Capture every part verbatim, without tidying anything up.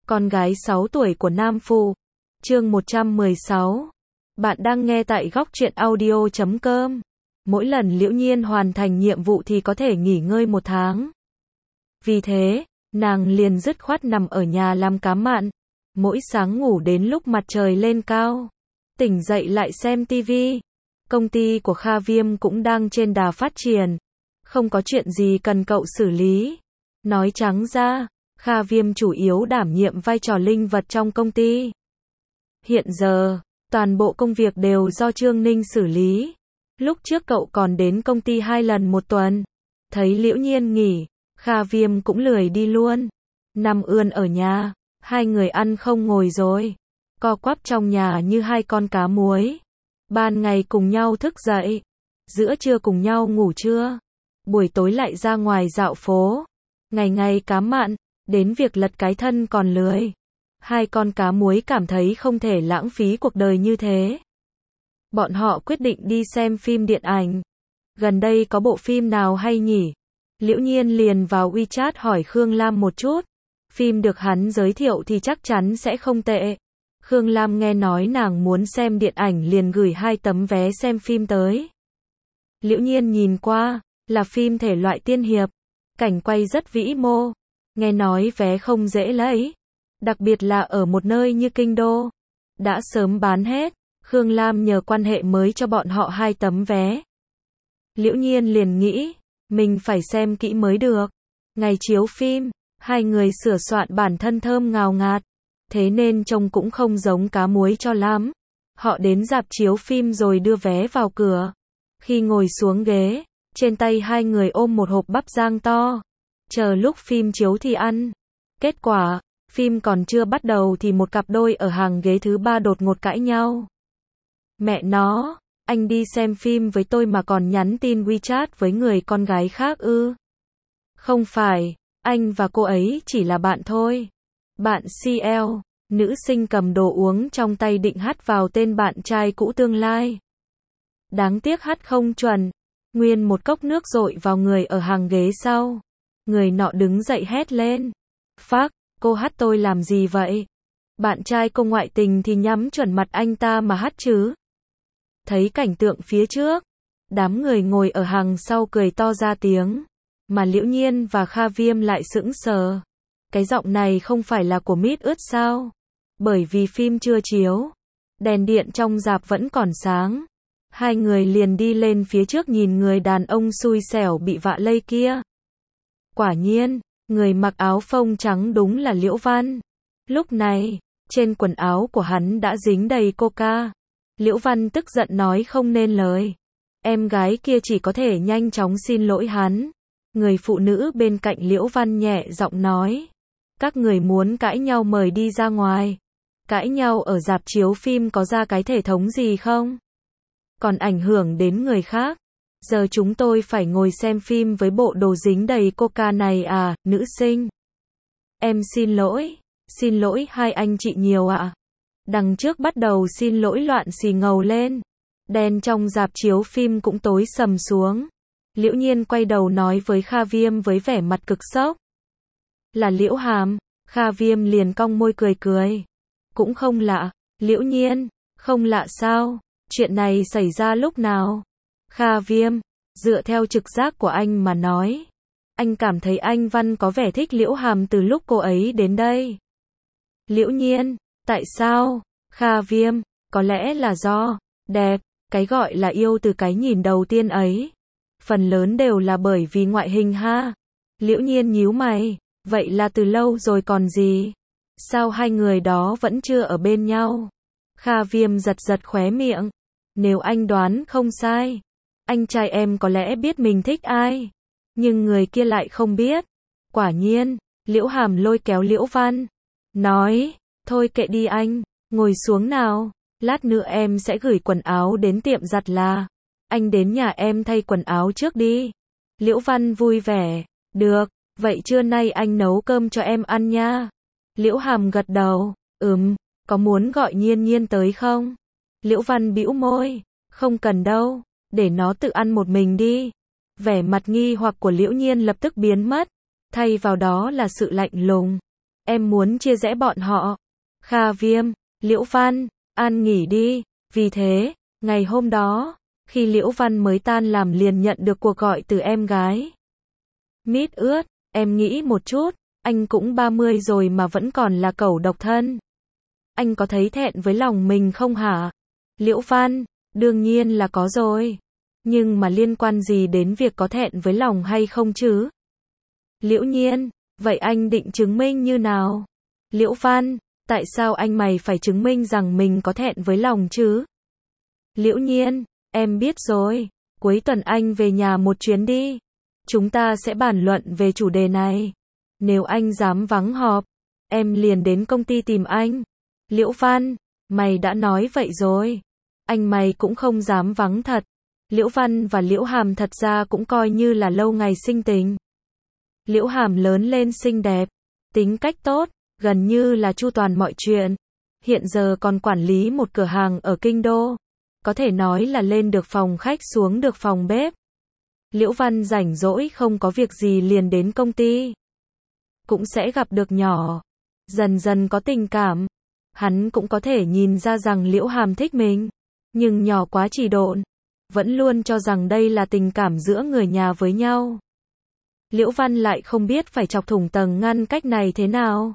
Con gái sáu tuổi của Nam Phụ. Chương một trăm mười sáu. Bạn đang nghe tại góc truyện audio chấm com. Mỗi lần Liễu Nhiên hoàn thành nhiệm vụ thì có thể nghỉ ngơi một tháng. Vì thế, nàng liền dứt khoát nằm ở nhà làm cá mặn. Mỗi sáng ngủ đến lúc mặt trời lên cao. Tỉnh dậy lại xem tivi. Công ty của Kha Viêm cũng đang trên đà phát triển. Không có chuyện gì cần cậu xử lý. Nói trắng ra, Kha Viêm chủ yếu đảm nhiệm vai trò linh vật trong công ty. Hiện giờ, toàn bộ công việc đều do Trương Ninh xử lý. Lúc trước cậu còn đến công ty hai lần một tuần. Thấy Liễu Nhiên nghỉ, Kha Viêm cũng lười đi luôn. Nằm ươn ở nhà, hai người ăn không ngồi rồi. Co quắp trong nhà như hai con cá muối. Ban ngày cùng nhau thức dậy. Giữa trưa cùng nhau ngủ trưa. Buổi tối lại ra ngoài dạo phố. Ngày ngày cá mặn, đến việc lật cái thân còn lười. Hai con cá muối cảm thấy không thể lãng phí cuộc đời như thế. Bọn họ quyết định đi xem phim điện ảnh. Gần đây có bộ phim nào hay nhỉ? Liễu Nhiên liền vào WeChat hỏi Khương Lam một chút. Phim được hắn giới thiệu thì chắc chắn sẽ không tệ. Khương Lam nghe nói nàng muốn xem điện ảnh liền gửi hai tấm vé xem phim tới. Liễu Nhiên nhìn qua, là phim thể loại tiên hiệp. Cảnh quay rất vĩ mô. Nghe nói vé không dễ lấy. Đặc biệt là ở một nơi như Kinh Đô. Đã sớm bán hết. Khương Lam nhờ quan hệ mới cho bọn họ hai tấm vé. Liễu Nhiên liền nghĩ, mình phải xem kỹ mới được. Ngày chiếu phim, hai người sửa soạn bản thân thơm ngào ngạt. Thế nên trông cũng không giống cá muối cho lắm. Họ đến rạp chiếu phim rồi đưa vé vào cửa. Khi ngồi xuống ghế, trên tay hai người ôm một hộp bắp rang to. Chờ lúc phim chiếu thì ăn. Kết quả, phim còn chưa bắt đầu thì một cặp đôi ở hàng ghế thứ ba đột ngột cãi nhau. Mẹ nó, anh đi xem phim với tôi mà còn nhắn tin WeChat với người con gái khác ư? Không phải, anh và cô ấy chỉ là bạn thôi. Bạn xê lờ, nữ sinh cầm đồ uống trong tay định hắt vào tên bạn trai cũ tương lai. Đáng tiếc hắt không chuẩn, nguyên một cốc nước dội vào người ở hàng ghế sau. Người nọ đứng dậy hét lên. Phác, cô hắt tôi làm gì vậy? Bạn trai cô ngoại tình thì nhắm chuẩn mặt anh ta mà hắt chứ. Thấy cảnh tượng phía trước, đám người ngồi ở hàng sau cười to ra tiếng. Mà Liễu Nhiên và Kha Viêm lại sững sờ. Cái giọng này không phải là của Mít ướt sao? Bởi vì phim chưa chiếu. Đèn điện trong rạp vẫn còn sáng. Hai người liền đi lên phía trước nhìn người đàn ông xui xẻo bị vạ lây kia. Quả nhiên, người mặc áo phông trắng đúng là Liễu Văn. Lúc này, trên quần áo của hắn đã dính đầy coca. Liễu Văn tức giận nói không nên lời. Em gái kia chỉ có thể nhanh chóng xin lỗi hắn. Người phụ nữ bên cạnh Liễu Văn nhẹ giọng nói. Các người muốn cãi nhau mời đi ra ngoài. Cãi nhau ở rạp chiếu phim có ra cái thể thống gì không? Còn ảnh hưởng đến người khác. Giờ chúng tôi phải ngồi xem phim với bộ đồ dính đầy coca này à, nữ sinh. Em xin lỗi, xin lỗi hai anh chị nhiều ạ. Đằng trước bắt đầu xin lỗi loạn xì ngầu lên. Đèn trong rạp chiếu phim cũng tối sầm xuống. Liễu Nhiên quay đầu nói với Kha Viêm với vẻ mặt cực sốc. Là Liễu Hàm. Kha Viêm liền cong môi cười cười. Cũng không lạ. Liễu Nhiên, không lạ sao? Chuyện này xảy ra lúc nào? Kha Viêm, dựa theo trực giác của anh mà nói. Anh cảm thấy anh Văn có vẻ thích Liễu Hàm từ lúc cô ấy đến đây. Liễu Nhiên, tại sao? Kha Viêm, có lẽ là do đẹp, cái gọi là yêu từ cái nhìn đầu tiên ấy. Phần lớn đều là bởi vì ngoại hình ha. Liễu Nhiên nhíu mày, vậy là từ lâu rồi còn gì? Sao hai người đó vẫn chưa ở bên nhau? Kha Viêm giật giật khóe miệng. Nếu anh đoán không sai, anh trai em có lẽ biết mình thích ai. Nhưng người kia lại không biết. Quả nhiên, Liễu Hàm lôi kéo Liễu Văn. Nói, thôi kệ đi anh, ngồi xuống nào. Lát nữa em sẽ gửi quần áo đến tiệm giặt là. Anh đến nhà em thay quần áo trước đi. Liễu Văn vui vẻ. Được, vậy trưa nay anh nấu cơm cho em ăn nha. Liễu Hàm gật đầu. Ừm, có muốn gọi Nhiên Nhiên tới không? Liễu Văn bĩu môi. Không cần đâu, để nó tự ăn một mình đi. Vẻ mặt nghi hoặc của Liễu Nhiên lập tức biến mất. Thay vào đó là sự lạnh lùng. em muốn chia rẽ bọn họ. Kha Viêm, Liễu Văn, an nghỉ đi. Vì thế, ngày hôm đó, khi Liễu Văn mới tan làm liền nhận được cuộc gọi từ em gái. Mít ướt, em nghĩ một chút, anh cũng ba mươi rồi mà vẫn còn là cẩu độc thân. Anh có thấy thẹn với lòng mình không hả? Liễu Văn, đương nhiên là có rồi. Nhưng mà liên quan gì đến việc có thẹn với lòng hay không chứ? Liễu Nhiên, vậy anh định chứng minh như nào? Liễu Văn, tại sao anh mày phải chứng minh rằng mình có thẹn với lòng chứ? Liễu Nhiên, em biết rồi, cuối tuần anh về nhà một chuyến đi. Chúng ta sẽ bàn luận về chủ đề này. Nếu anh dám vắng họp, em liền đến công ty tìm anh. Liễu Văn, mày đã nói vậy rồi. Anh mày cũng không dám vắng thật. Liễu Văn và Liễu Hàm thật ra cũng coi như là lâu ngày sinh tình. Liễu Hàm lớn lên xinh đẹp, tính cách tốt, gần như là chu toàn mọi chuyện. Hiện giờ còn quản lý một cửa hàng ở Kinh Đô. Có thể nói là lên được phòng khách xuống được phòng bếp. Liễu Văn rảnh rỗi không có việc gì liền đến công ty. Cũng sẽ gặp được nhỏ. Dần dần có tình cảm. Hắn cũng có thể nhìn ra rằng Liễu Hàm thích mình. Nhưng nhỏ quá trì độn. Vẫn luôn cho rằng đây là tình cảm giữa người nhà với nhau. Liễu Văn lại không biết phải chọc thủng tầng ngăn cách này thế nào.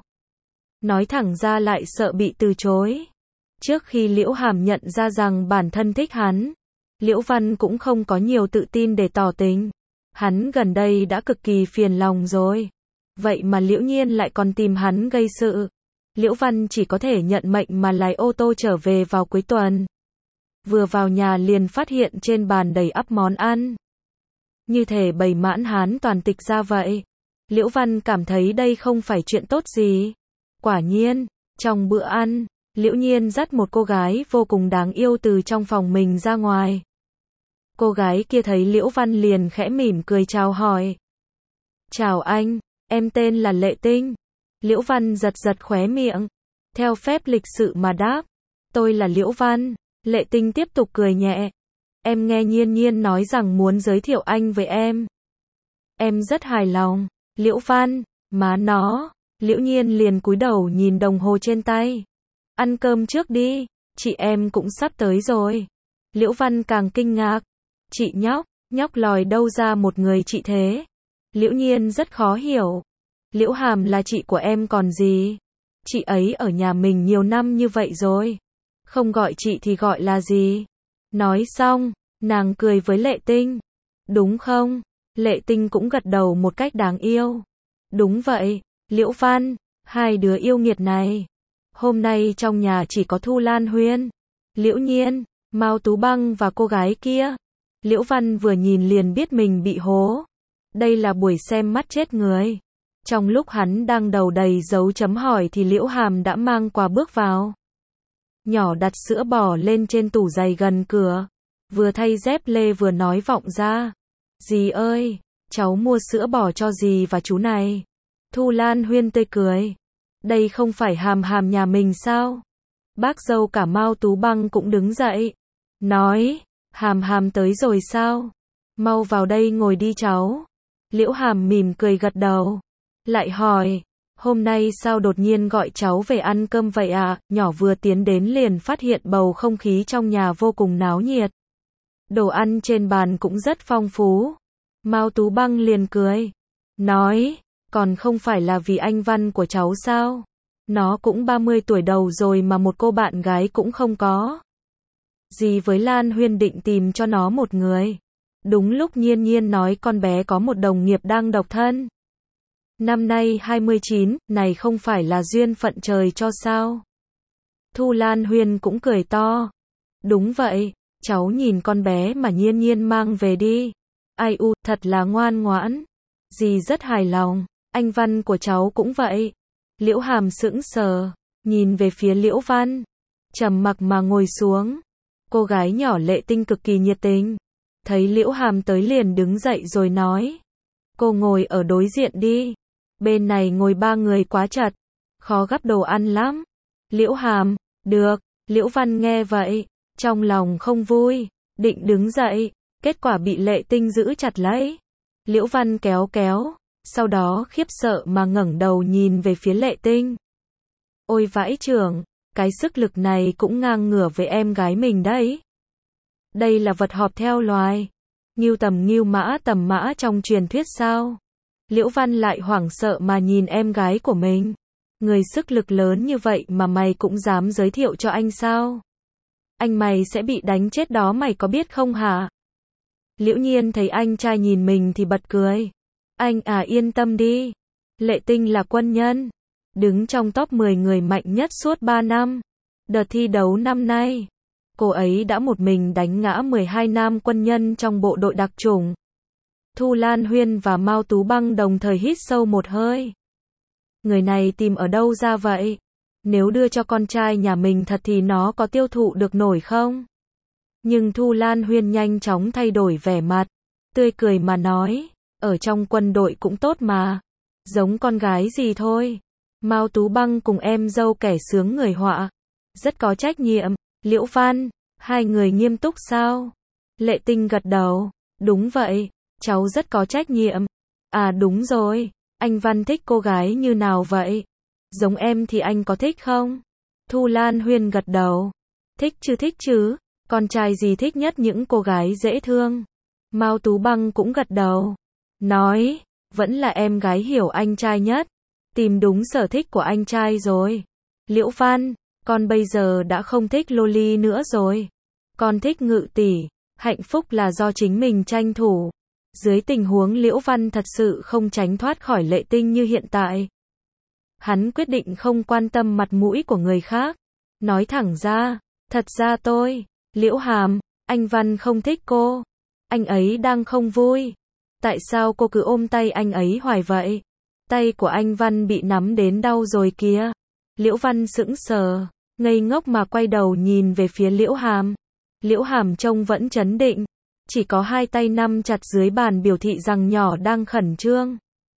Nói thẳng ra lại sợ bị từ chối. Trước khi Liễu Hàm nhận ra rằng bản thân thích hắn, Liễu Văn cũng không có nhiều tự tin để tỏ tình. Hắn gần đây đã cực kỳ phiền lòng rồi. Vậy mà Liễu Nhiên lại còn tìm hắn gây sự. Liễu Văn chỉ có thể nhận mệnh mà lái ô tô trở về vào cuối tuần. Vừa vào nhà liền phát hiện trên bàn đầy ắp món ăn. Như thể bày mãn hán toàn tịch ra vậy. Liễu Văn cảm thấy đây không phải chuyện tốt gì. Quả nhiên, trong bữa ăn, Liễu Nhiên dắt một cô gái vô cùng đáng yêu từ trong phòng mình ra ngoài. Cô gái kia thấy Liễu Văn liền khẽ mỉm cười chào hỏi. Chào anh, em tên là Lệ Tinh. Liễu Văn giật giật khóe miệng. Theo phép lịch sự mà đáp. Tôi là Liễu Văn. Lệ Tinh tiếp tục cười nhẹ. Em nghe Nhiên Nhiên nói rằng muốn giới thiệu anh với em. Em rất hài lòng. Liễu Văn, má nó. Liễu Nhiên liền cúi đầu nhìn đồng hồ trên tay. Ăn cơm trước đi, chị em cũng sắp tới rồi. Liễu Văn càng kinh ngạc. Chị nhóc, nhóc lòi đâu ra một người chị thế? Liễu Nhiên rất khó hiểu. Liễu Hàm là chị của em còn gì? Chị ấy ở nhà mình nhiều năm như vậy rồi. Không gọi chị thì gọi là gì? Nói xong, nàng cười với Lệ Tinh. Đúng không? Lệ Tinh cũng gật đầu một cách đáng yêu. Đúng vậy, Liễu Văn, hai đứa yêu nghiệt này. Hôm nay trong nhà chỉ có Thu Lan Huyên, Liễu Nhiên, Mao Tú Băng và cô gái kia. Liễu Văn vừa nhìn liền biết mình bị hố. Đây là buổi xem mắt chết người. Trong lúc hắn đang đầu đầy dấu chấm hỏi thì Liễu Hàm đã mang quà bước vào. Nhỏ đặt sữa bò lên trên tủ giày gần cửa. Vừa thay dép lê vừa nói vọng ra. Dì ơi, cháu mua sữa bò cho dì và chú này. Thu Lan Huyên tươi cười. Đây không phải Hàm Hàm nhà mình sao? Bác dâu cả Mao Tú Băng cũng đứng dậy. Nói, Hàm Hàm tới rồi sao? Mau vào đây ngồi đi cháu. Liễu Hàm mỉm cười gật đầu. Lại hỏi, hôm nay sao đột nhiên gọi cháu về ăn cơm vậy ạ? Nhỏ vừa tiến đến liền phát hiện bầu không khí trong nhà vô cùng náo nhiệt. Đồ ăn trên bàn cũng rất phong phú. Mao Tú Băng liền cười. Nói, còn không phải là vì anh Văn của cháu sao? Nó cũng ba mươi tuổi đầu rồi mà một cô bạn gái cũng không có. Dì với Lan Huyên định tìm cho nó một người. Đúng lúc Nhiên Nhiên nói con bé có một đồng nghiệp đang độc thân. Năm nay hai mươi chín, này không phải là duyên phận trời cho sao? Thu Lan Huyên cũng cười to. Đúng vậy, cháu nhìn con bé mà Nhiên Nhiên mang về đi. Ai u, thật là ngoan ngoãn. Dì rất hài lòng, anh Văn của cháu cũng vậy. Liễu Hàm sững sờ, nhìn về phía Liễu Văn. Trầm mặc mà ngồi xuống. Cô gái nhỏ Lệ Tinh cực kỳ nhiệt tình. Thấy Liễu Hàm tới liền đứng dậy rồi nói. Cô ngồi ở đối diện đi. Bên này ngồi ba người quá chật. Khó gắp đồ ăn lắm. Liễu Hàm, được. Liễu Văn nghe vậy. Trong lòng không vui. Định đứng dậy. Kết quả bị Lệ Tinh giữ chặt lấy. Liễu Văn kéo kéo. sau đó khiếp sợ mà ngẩng đầu nhìn về phía Lệ Tinh. Ôi vãi chưởng, cái sức lực này cũng ngang ngửa với em gái mình đấy. Đây là vật họp theo loài. Ngưu tầm ngưu mã tầm mã trong truyền thuyết sao? Liễu Văn lại hoảng sợ mà nhìn em gái của mình. Người sức lực lớn như vậy mà mày cũng dám giới thiệu cho anh sao? Anh mày sẽ bị đánh chết đó mày có biết không hả? Liễu Nhiên thấy anh trai nhìn mình thì bật cười. Anh à yên tâm đi. Lệ Tinh là quân nhân. Đứng trong top mười người mạnh nhất suốt ba năm. Đợt thi đấu năm nay, cô ấy đã một mình đánh ngã mười hai nam quân nhân trong bộ đội đặc chủng. Thu Lan Huyên và Mao Tú Băng đồng thời hít sâu một hơi. Người này tìm ở đâu ra vậy? Nếu đưa cho con trai nhà mình thật thì nó có tiêu thụ được nổi không? Nhưng Thu Lan Huyên nhanh chóng thay đổi vẻ mặt, tươi cười mà nói, ở trong quân đội cũng tốt mà, giống con gái gì thôi. Mao Tú Băng cùng em dâu kẻ sướng người họa, rất có trách nhiệm. Liễu Văn, hai người nghiêm túc sao? Lệ Tinh gật đầu, đúng vậy, cháu rất có trách nhiệm. À đúng rồi, anh Văn thích cô gái như nào vậy? Giống em thì anh có thích không? Thu Lan Huyên gật đầu, thích chứ thích chứ, con trai gì thích nhất những cô gái dễ thương. Mao Tú Băng cũng gật đầu, nói, vẫn là em gái hiểu anh trai nhất, tìm đúng sở thích của anh trai rồi. Liễu Văn, con bây giờ đã không thích loli nữa rồi. Con thích Ngự tỷ, hạnh phúc là do chính mình tranh thủ. Dưới tình huống Liễu Văn thật sự không tránh thoát khỏi Lệ Tinh như hiện tại, hắn quyết định không quan tâm mặt mũi của người khác. Nói thẳng ra, thật ra tôi, Liễu Hàm, anh Văn không thích cô. Anh ấy đang không vui. Tại sao cô cứ ôm tay anh ấy hoài vậy? Tay của anh Văn bị nắm đến đau rồi kìa. Liễu Văn sững sờ, ngây ngốc mà quay đầu nhìn về phía Liễu Hàm. Liễu Hàm trông vẫn trấn định, chỉ có hai tay nắm chặt dưới bàn biểu thị rằng nhỏ đang khẩn trương.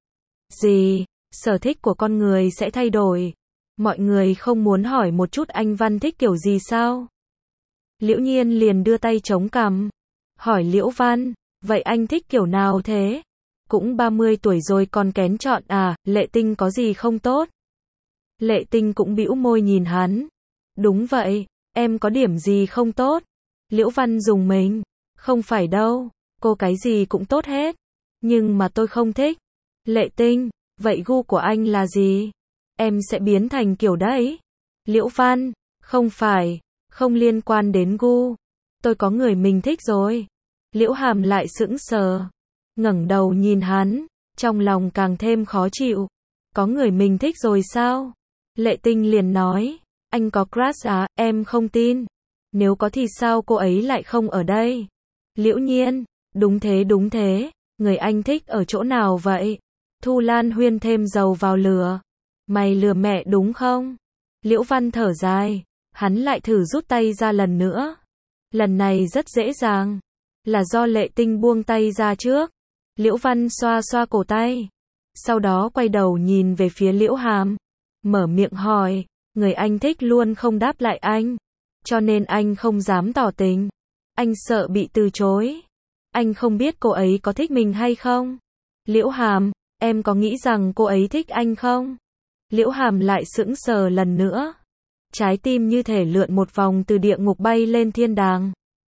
Gì? Sở thích của con người sẽ thay đổi. Mọi người không muốn hỏi một chút anh Văn thích kiểu gì sao? Liễu Nhiên liền đưa tay chống cằm, hỏi Liễu Văn, vậy anh thích kiểu nào thế? Cũng ba mươi tuổi rồi còn kén chọn à? Lệ Tinh có gì không tốt? Lệ Tinh cũng bĩu môi nhìn hắn. Đúng vậy, em có điểm gì không tốt? Liễu Văn dùng mình. Không phải đâu, cô cái gì cũng tốt hết. Nhưng mà tôi không thích. Lệ Tinh, vậy gu của anh là gì? Em sẽ biến thành kiểu đấy. Liễu Văn, không phải, không liên quan đến gu. Tôi có người mình thích rồi. Liễu Hàm lại sững sờ, ngẩng đầu nhìn hắn, trong lòng càng thêm khó chịu. Có người mình thích rồi sao? Lệ Tinh liền nói, anh có crush à? Em không tin. Nếu có thì sao cô ấy lại không ở đây? Liễu Nhiên, đúng thế đúng thế, người anh thích ở chỗ nào vậy? Thu Lan Huyên thêm dầu vào lửa. Mày lừa mẹ đúng không? Liễu Văn thở dài, hắn lại thử rút tay ra lần nữa. Lần này rất dễ dàng, là do Lệ Tinh buông tay ra trước. Liễu Văn xoa xoa cổ tay, sau đó quay đầu nhìn về phía Liễu Hàm, mở miệng hỏi, người anh thích luôn không đáp lại anh, cho nên anh không dám tỏ tình. Anh sợ bị từ chối. Anh không biết cô ấy có thích mình hay không. Liễu Hàm, em có nghĩ rằng cô ấy thích anh không? Liễu Hàm lại sững sờ lần nữa. Trái tim như thể lượn một vòng từ địa ngục bay lên thiên đàng.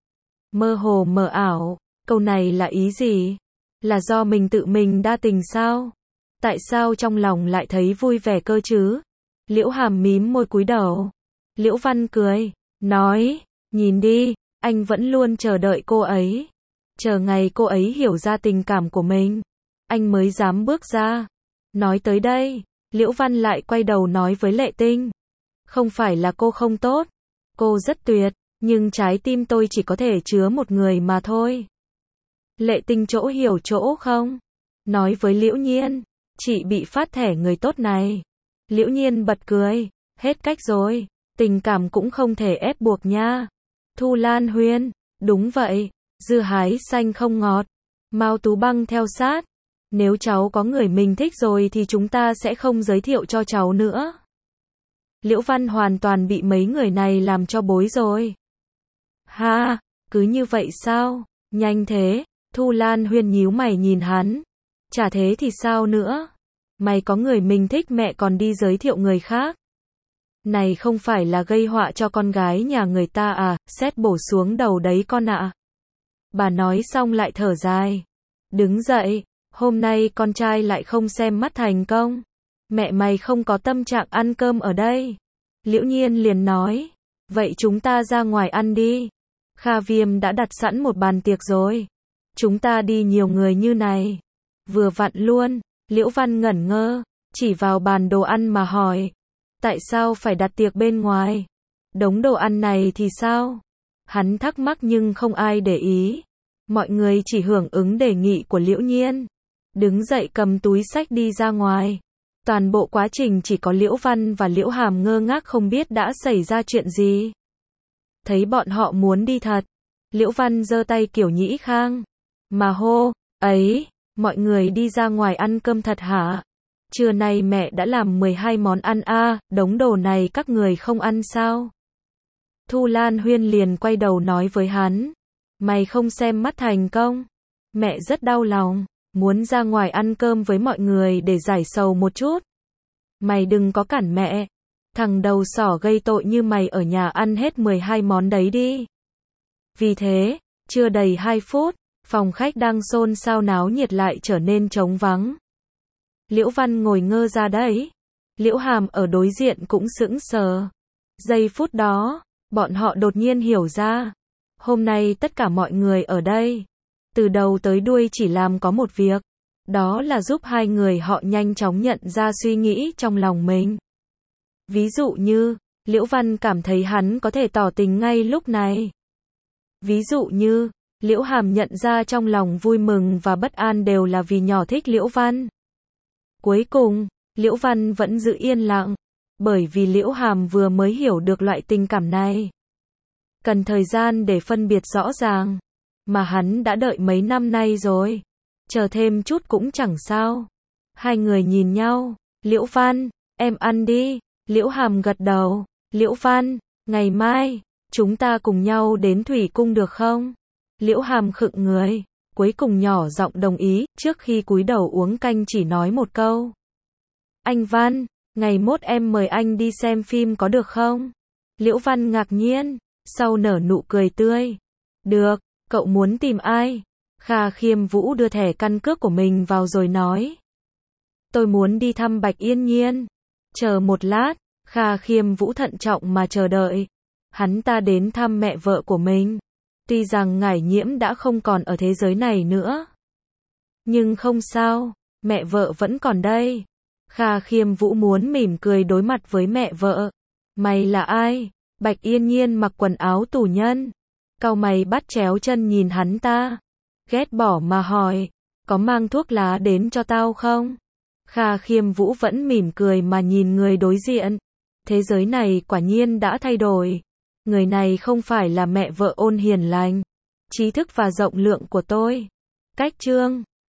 Mơ hồ mờ ảo, câu này là ý gì? Là do mình tự mình đa tình sao? Tại sao trong lòng lại thấy vui vẻ cơ chứ? Liễu Hàm mím môi cúi đầu. Liễu Văn cười, nói, nhìn đi, anh vẫn luôn chờ đợi cô ấy. Chờ ngày cô ấy hiểu ra tình cảm của mình, anh mới dám bước ra. Nói tới đây, Liễu Văn lại quay đầu nói với Lệ Tinh. Không phải là cô không tốt, cô rất tuyệt, nhưng trái tim tôi chỉ có thể chứa một người mà thôi. Lệ Tinh chỗ hiểu chỗ không? Nói với Liễu Nhiên, chị bị phát thẻ người tốt này. Liễu Nhiên bật cười, hết cách rồi, tình cảm cũng không thể ép buộc nha. Thu Lan Huyên, đúng vậy, dưa hái xanh không ngọt. Mao Tú Băng theo sát, nếu cháu có người mình thích rồi thì chúng ta sẽ không giới thiệu cho cháu nữa. Liễu Văn hoàn toàn bị mấy người này làm cho bối rồi. Ha, cứ như vậy sao? Nhanh thế? Thu Lan Huyên nhíu mày nhìn hắn. Chả thế thì sao nữa? Mày có người mình thích mẹ còn đi giới thiệu người khác. Này không phải là gây họa cho con gái nhà người ta à, xét bổ xuống đầu đấy con ạ. Bà nói xong lại thở dài. Đứng dậy, hôm nay con trai lại không xem mắt thành công. Mẹ mày không có tâm trạng ăn cơm ở đây. Liễu Nhiên liền nói. Vậy chúng ta ra ngoài ăn đi. Kha Viêm đã đặt sẵn một bàn tiệc rồi. Chúng ta đi nhiều người như này. Vừa vặn luôn. Liễu Văn ngẩn ngơ, chỉ vào bàn đồ ăn mà hỏi. Tại sao phải đặt tiệc bên ngoài? Đống đồ ăn này thì sao? Hắn thắc mắc nhưng không ai để ý. Mọi người chỉ hưởng ứng đề nghị của Liễu Nhiên. Đứng dậy cầm túi xách đi ra ngoài. Toàn bộ quá trình chỉ có Liễu Văn và Liễu Hàm ngơ ngác không biết đã xảy ra chuyện gì. Thấy bọn họ muốn đi thật. Liễu Văn giơ tay kiểu nhĩ khang. Mà hô, ấy, mọi người đi ra ngoài ăn cơm thật hả? Trưa nay mẹ đã làm mười hai món ăn a, à, đống đồ này các người không ăn sao? Thu Lan Huyên liền quay đầu nói với hắn. Mày không xem mắt thành công. Mẹ rất đau lòng, muốn ra ngoài ăn cơm với mọi người để giải sầu một chút. Mày đừng có cản mẹ. Thằng đầu sỏ gây tội như mày ở nhà ăn hết mười hai món đấy đi. Vì thế, chưa đầy hai phút, phòng khách đang xôn xao náo nhiệt lại trở nên trống vắng. Liễu Văn ngồi ngơ ra đấy. Liễu Hàm ở đối diện cũng sững sờ. Giây phút đó, bọn họ đột nhiên hiểu ra. Hôm nay tất cả mọi người ở đây, từ đầu tới đuôi chỉ làm có một việc. Đó là giúp hai người họ nhanh chóng nhận ra suy nghĩ trong lòng mình. Ví dụ như, Liễu Văn cảm thấy hắn có thể tỏ tình ngay lúc này. Ví dụ như, Liễu Hàm nhận ra trong lòng vui mừng và bất an đều là vì nhỏ thích Liễu Văn. Cuối cùng, Liễu Văn vẫn giữ yên lặng, bởi vì Liễu Hàm vừa mới hiểu được loại tình cảm này. Cần thời gian để phân biệt rõ ràng, mà hắn đã đợi mấy năm nay rồi. Chờ thêm chút cũng chẳng sao. Hai người nhìn nhau, Liễu Văn, em ăn đi. Liễu Hàm gật đầu. Liễu Văn, ngày mai, chúng ta cùng nhau đến Thủy Cung được không? Liễu Hàm khựng người, cuối cùng nhỏ giọng đồng ý, trước khi cúi đầu uống canh chỉ nói một câu. Anh Văn, ngày mốt em mời anh đi xem phim có được không? Liễu Văn ngạc nhiên, sau nở nụ cười tươi. Được, cậu muốn tìm ai? Kha Khiêm Vũ đưa thẻ căn cước của mình vào rồi nói. Tôi muốn đi thăm Bạch Yên Nhiên. Chờ một lát, Kha Khiêm Vũ thận trọng mà chờ đợi. Hắn ta đến thăm mẹ vợ của mình. Tuy rằng Ngải Nhiễm đã không còn ở thế giới này nữa. Nhưng không sao, mẹ vợ vẫn còn đây. Kha Khiêm Vũ muốn mỉm cười đối mặt với mẹ vợ. Mày là ai? Bạch Yên Nhiên mặc quần áo tù nhân. Cau mày bắt chéo chân nhìn hắn ta. Ghét bỏ mà hỏi, có mang thuốc lá đến cho tao không? Kha Khiêm Vũ vẫn mỉm cười mà nhìn người đối diện. Thế giới này quả nhiên đã thay đổi. Người này không phải là mẹ vợ ôn hiền lành, trí thức và rộng lượng của tôi. Cách chương